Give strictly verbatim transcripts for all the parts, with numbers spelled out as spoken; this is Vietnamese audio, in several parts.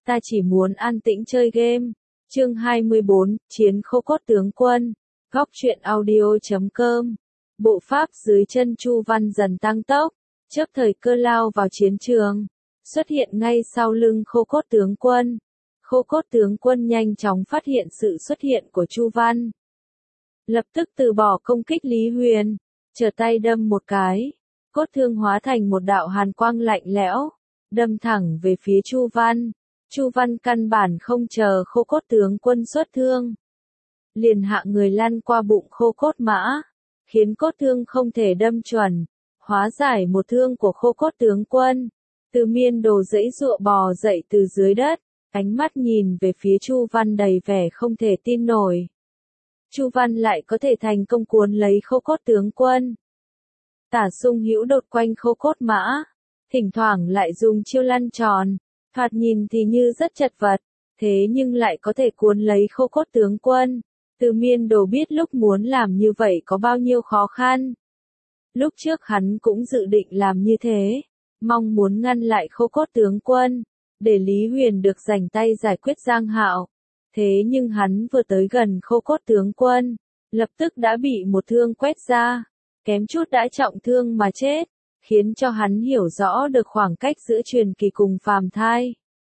ta chỉ muốn an tĩnh chơi game. Chương hai mươi bốn, Chiến khô cốt tướng quân. Góc truyện audio chấm com. Bộ pháp dưới chân Chu Văn dần tăng tốc, chớp thời cơ lao vào chiến trường, xuất hiện ngay sau lưng khô cốt tướng quân. Khô cốt tướng quân nhanh chóng phát hiện sự xuất hiện của Chu Văn. Lập tức từ bỏ công kích Lý Huyền, trở tay đâm một cái, cốt thương hóa thành một đạo hàn quang lạnh lẽo, đâm thẳng về phía Chu Văn. Chu Văn căn bản không chờ khô cốt tướng quân xuất thương, liền hạ người lăn qua bụng khô cốt mã, khiến cốt thương không thể đâm chuẩn, hóa giải một thương của khô cốt tướng quân. Từ Miên Đồ giãy giụa bò dậy từ dưới đất, ánh mắt nhìn về phía Chu Văn đầy vẻ không thể tin nổi. Chu Văn lại có thể thành công cuốn lấy khô cốt tướng quân. Tả Sung Hữu đột quanh khô cốt mã, thỉnh thoảng lại dùng chiêu lăn tròn, thoạt nhìn thì như rất chật vật, thế nhưng lại có thể cuốn lấy khô cốt tướng quân. Từ Miên Đồ biết lúc muốn làm như vậy có bao nhiêu khó khăn. Lúc trước hắn cũng dự định làm như thế, mong muốn ngăn lại khô cốt tướng quân, để Lý Huyền được rảnh tay giải quyết Giang Hạo. Thế nhưng hắn vừa tới gần khô cốt tướng quân, lập tức đã bị một thương quét ra, kém chút đã trọng thương mà chết, khiến cho hắn hiểu rõ được khoảng cách giữa truyền kỳ cùng phàm thai.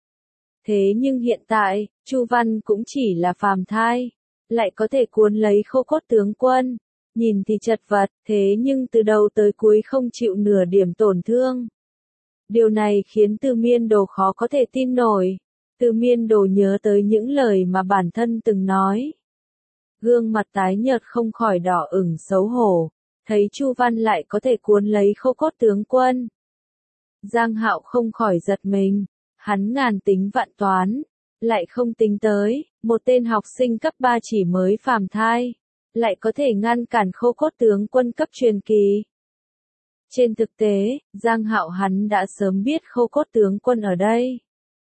Thế nhưng hiện tại, Chu Văn cũng chỉ là phàm thai, lại có thể cuốn lấy khô cốt tướng quân, nhìn thì chật vật, thế nhưng từ đầu tới cuối không chịu nửa điểm tổn thương. Điều này khiến Từ Miên Đồ khó có thể tin nổi. Từ Miên Đồ nhớ tới những lời mà bản thân từng nói. Gương mặt tái nhợt không khỏi đỏ ửng xấu hổ, thấy Chu Văn lại có thể cuốn lấy khô cốt tướng quân. Giang Hạo không khỏi giật mình, hắn ngàn tính vạn toán, lại không tính tới, một tên học sinh cấp ba chỉ mới phàm thai, lại có thể ngăn cản khô cốt tướng quân cấp truyền kỳ. Trên thực tế, Giang Hạo hắn đã sớm biết khô cốt tướng quân ở đây.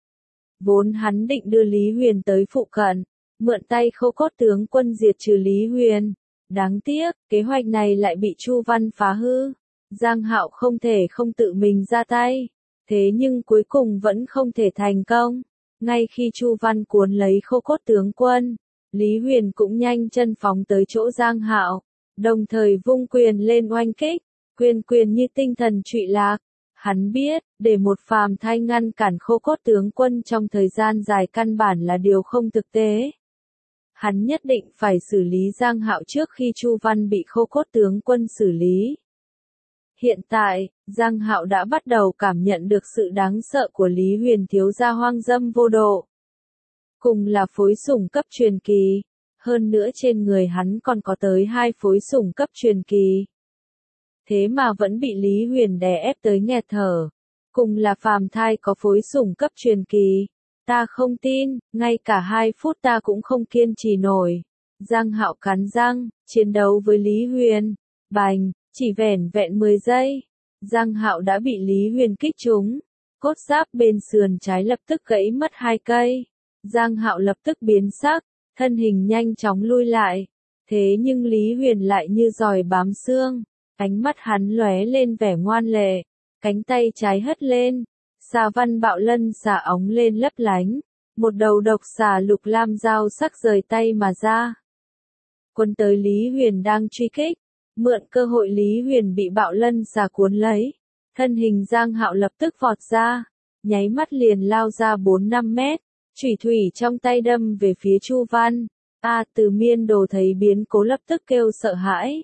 Vốn hắn định đưa Lý Huyền tới phụ cận, mượn tay khô cốt tướng quân diệt trừ Lý Huyền. Đáng tiếc, kế hoạch này lại bị Chu Văn phá hư. Giang Hạo không thể không tự mình ra tay, thế nhưng cuối cùng vẫn không thể thành công. Ngay khi Chu Văn cuốn lấy khô cốt tướng quân, Lý Huyền cũng nhanh chân phóng tới chỗ Giang Hạo, đồng thời vung quyền lên oanh kích, quyền quyền như tinh thần trụy lạc. Hắn biết, để một phàm thai ngăn cản khô cốt tướng quân trong thời gian dài căn bản là điều không thực tế. Hắn nhất định phải xử lý Giang Hạo trước khi Chu Văn bị khô cốt tướng quân xử lý. Hiện tại, Giang Hạo đã bắt đầu cảm nhận được sự đáng sợ của Lý Huyền thiếu gia hoang dâm vô độ. Cùng là phối sủng cấp truyền kỳ, hơn nữa trên người hắn còn có tới hai phối sủng cấp truyền kỳ. Thế mà vẫn bị Lý Huyền đè ép tới nghẹt thở. Cùng là phàm thai có phối sủng cấp truyền kỳ. Ta không tin, ngay cả hai phút ta cũng không kiên trì nổi. Giang Hạo cắn răng, chiến đấu với Lý Huyền. Bành, chỉ vẻn vẹn mười giây. Giang Hạo đã bị Lý Huyền kích trúng. Cốt giáp bên sườn trái lập tức gãy mất hai cây. Giang Hạo lập tức biến sắc, thân hình nhanh chóng lui lại. Thế nhưng Lý Huyền lại như giòi bám xương. Ánh mắt hắn lóe lên vẻ ngoan lệ, cánh tay trái hất lên, xà văn bạo lân xà óng lên lấp lánh, một đầu độc xà lục lam dao sắc rời tay mà ra. Quân tới Lý Huyền đang truy kích, mượn cơ hội Lý Huyền bị bạo lân xà cuốn lấy, thân hình Giang Hạo lập tức vọt ra, nháy mắt liền lao ra bốn năm mét, chủy thủy trong tay đâm về phía Chu Văn. A Từ Miên Đồ thấy biến cố lập tức kêu sợ hãi.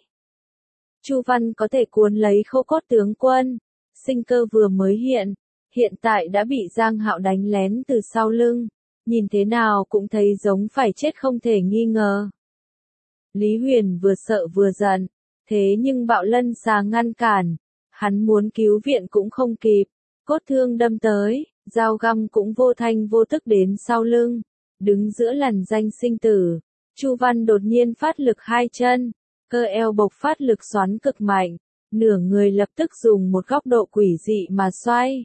Chu Văn có thể cuốn lấy khô cốt tướng quân, sinh cơ vừa mới hiện, hiện tại đã bị Giang Hạo đánh lén từ sau lưng, nhìn thế nào cũng thấy giống phải chết không thể nghi ngờ. Lý Huyền vừa sợ vừa giận, thế nhưng bạo lân xà ngăn cản, hắn muốn cứu viện cũng không kịp, cốt thương đâm tới, dao găm cũng vô thanh vô tức đến sau lưng, đứng giữa lằn ranh sinh tử. Chu Văn đột nhiên phát lực hai chân. Cơ eo bộc phát lực xoắn cực mạnh, nửa người lập tức dùng một góc độ quỷ dị mà xoay.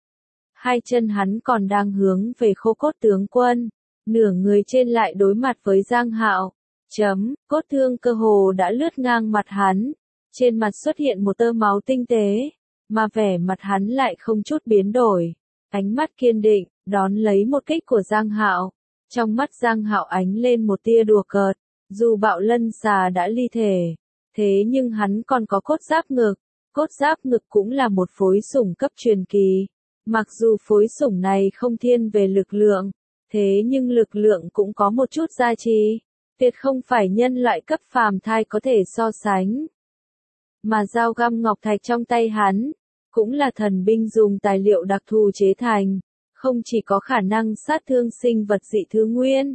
Hai chân hắn còn đang hướng về khô cốt tướng quân, nửa người trên lại đối mặt với Giang Hạo. Chấm, cốt thương cơ hồ đã lướt ngang mặt hắn, trên mặt xuất hiện một tơ máu tinh tế, mà vẻ mặt hắn lại không chút biến đổi, ánh mắt kiên định, đón lấy một kích của Giang Hạo. Trong mắt Giang Hạo ánh lên một tia đùa cợt, dù bạo lân xà đã ly thể, thế nhưng hắn còn có cốt giáp ngực, cốt giáp ngực cũng là một phối sủng cấp truyền kỳ. Mặc dù phối sủng này không thiên về lực lượng, thế nhưng lực lượng cũng có một chút giá trị, tuyệt không phải nhân loại cấp phàm thai có thể so sánh. Mà dao găm ngọc thạch trong tay hắn, cũng là thần binh dùng tài liệu đặc thù chế thành, không chỉ có khả năng sát thương sinh vật dị thứ nguyên,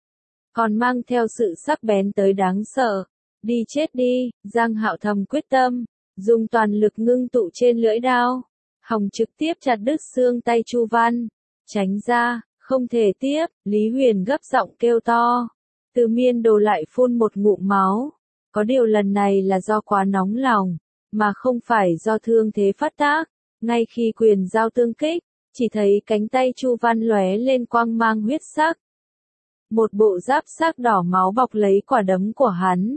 còn mang theo sự sắc bén tới đáng sợ. Đi chết đi, Giang Hạo thầm quyết tâm, dùng toàn lực ngưng tụ trên lưỡi đao, hòng trực tiếp chặt đứt xương tay Chu Văn. Tránh ra, không thể tiếp, Lý Huyền gấp giọng kêu to. Từ Miên Đồ lại phun một ngụm máu. Có điều lần này là do quá nóng lòng, mà không phải do thương thế phát tác. Ngay khi quyền giao tương kích, chỉ thấy cánh tay Chu Văn lóe lên quang mang huyết sắc. Một bộ giáp sắc đỏ máu bọc lấy quả đấm của hắn,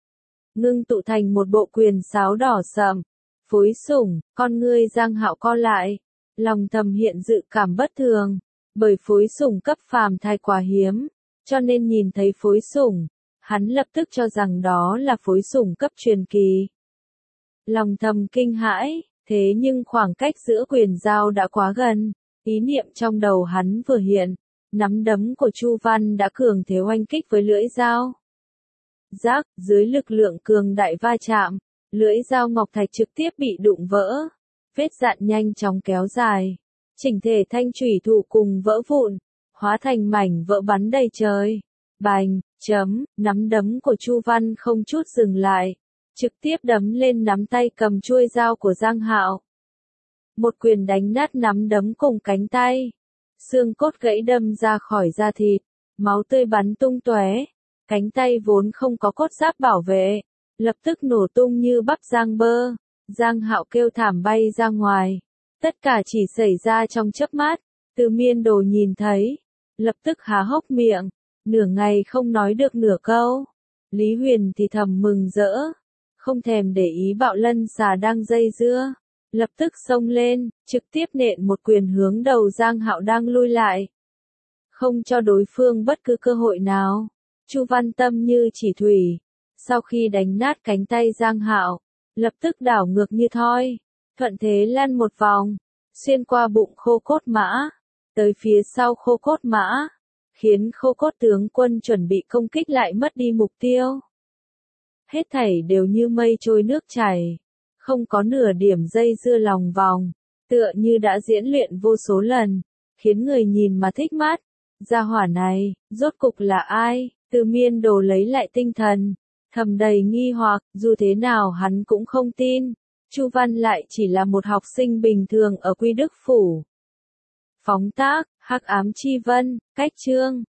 ngưng tụ thành một bộ quyền sáo đỏ sậm. Phối sủng, con ngươi Giang Hạo co lại, lòng thầm hiện dự cảm bất thường, bởi phối sủng cấp phàm thai quá hiếm, cho nên nhìn thấy phối sủng, hắn lập tức cho rằng đó là phối sủng cấp truyền kỳ. Lòng thầm kinh hãi, thế nhưng khoảng cách giữa quyền giao đã quá gần, ý niệm trong đầu hắn vừa hiện, nắm đấm của Chu Văn đã cường thế oanh kích với lưỡi dao. Rác, dưới lực lượng cường đại va chạm, lưỡi dao ngọc thạch trực tiếp bị đụng vỡ, vết dạn nhanh chóng kéo dài, chỉnh thể thanh chủy thủ cùng vỡ vụn, hóa thành mảnh vỡ bắn đầy trời. Bành, chấm, nắm đấm của Chu Văn không chút dừng lại, trực tiếp đấm lên nắm tay cầm chuôi dao của Giang Hạo. Một quyền đánh nát nắm đấm cùng cánh tay, xương cốt gãy đâm ra khỏi da thịt, máu tươi bắn tung tóe, cánh tay vốn không có cốt giáp bảo vệ, lập tức nổ tung như bắp rang bơ. Giang Hạo kêu thảm bay ra ngoài, tất cả chỉ xảy ra trong chớp mắt. Từ Miên Đồ nhìn thấy, lập tức há hốc miệng, nửa ngày không nói được nửa câu. Lý Huyền thì thầm mừng rỡ, không thèm để ý bạo lân xà đang dây dưa, lập tức xông lên, trực tiếp nện một quyền hướng đầu Giang Hạo đang lui lại, không cho đối phương bất cứ cơ hội nào. Chu Văn tâm như chỉ thủy, sau khi đánh nát cánh tay Giang Hạo, lập tức đảo ngược như thoi, thuận thế lăn một vòng, xuyên qua bụng Khô Cốt Mã, tới phía sau Khô Cốt Mã, khiến Khô Cốt tướng quân chuẩn bị công kích lại mất đi mục tiêu. Hết thảy đều như mây trôi nước chảy, không có nửa điểm dây dưa lòng vòng, tựa như đã diễn luyện vô số lần, khiến người nhìn mà thích mắt. Gia hỏa này, rốt cục là ai? Từ Miên Đồ lấy lại tinh thần, thầm đầy nghi hoặc, dù thế nào hắn cũng không tin, Chu Văn lại chỉ là một học sinh bình thường ở Quy Đức Phủ. Phóng tác, Hắc Ám Chi Vân, cách chương